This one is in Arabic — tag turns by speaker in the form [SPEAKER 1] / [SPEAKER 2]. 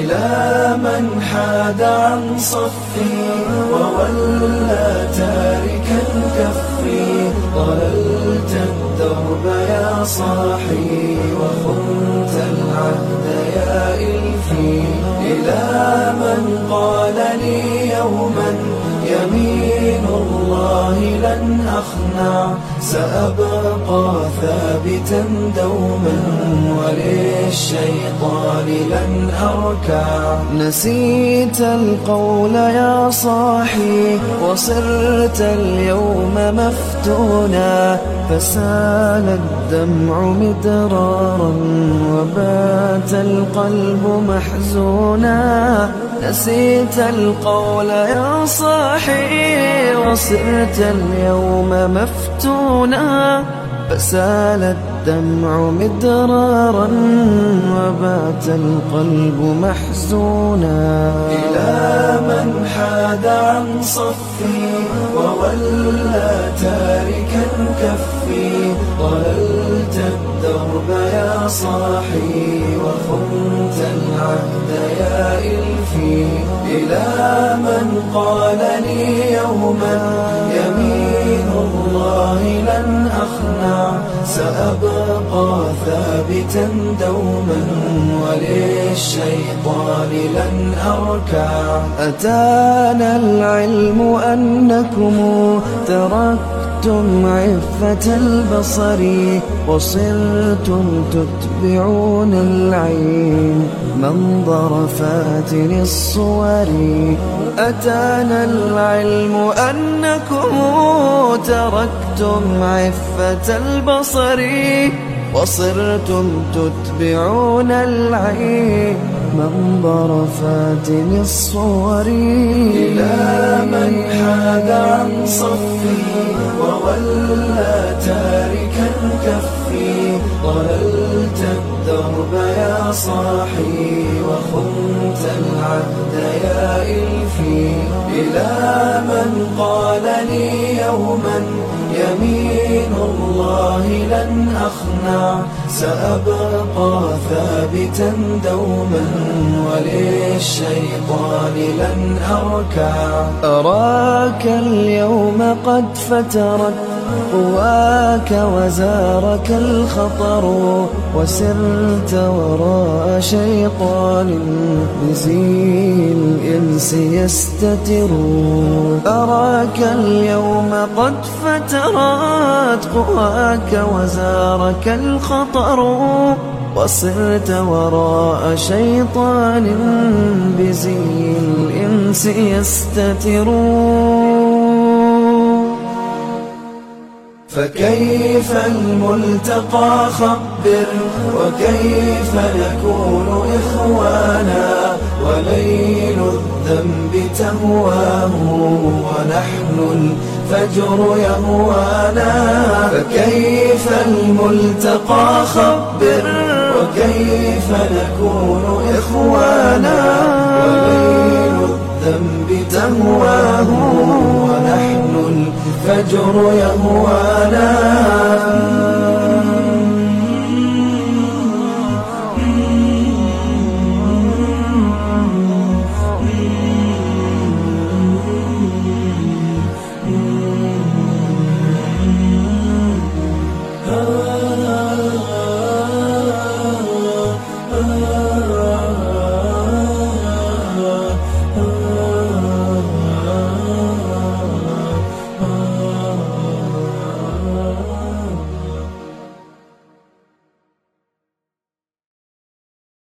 [SPEAKER 1] إلى من حاد عن صفي وولى تاركا كفي. ضللت الدرب يا صاحي وخنت العهد يا إلفي. إلى من قال لي يوما يمين الله لن أخنع. سأبقى ثابتا دوما وللشيطان لن أركع. نسيت القول يا صاحي وصرت اليوم مفتونا. فسال الدمع مدرارا وبات القلب محزونا. نسيت القول يا صاحي وصرت اليوم مفتونا. فسال الدمع مدرارا وبات القلب محزونا. إلى من حاد عن صفي وولى تاركا كفي. ضللت الدرب يا صاحي وخنت العهد يا إلفي. إلى من قال لي يوما يمين الله لن أخنع. سأبقى ثابتا دوما وللشيطان لن أركع. أتانا العلم أنكم تركتم عفة البصر وصرتم تتبعون العين منظر فاتن الصور. أتانا العلم أنكم تركتم عفة البصر وصرتم تتبعون العين منظر فاتن الصور. إلى من حاد عن صفي وولى تاركا كفي. ضللت الدرب يا صاحي وخنت العهد يا إلفي. إلى من قال لي يوما يمين الله لن أخنع. سأبقى ثابتا دوما وللشيطان لن أركع. أراك اليوم قد فترت قواك وزارك الخطر وسرت وراء شيطان بزي الإنس يستتر. أراك اليوم قد فترت قواك وزارك الخطر وصرت وراء شيطان بزي الإنس يستتر. فكيف الملتقى خبر وكيف نكون إخوانا. وليل الذنب تهواه ونحن الفجر يهوانا. فكيف الملتقى خبر وكيف نكون إخوانا. وليل الذنب تهواه ونحن الفجر يهوانا. Ah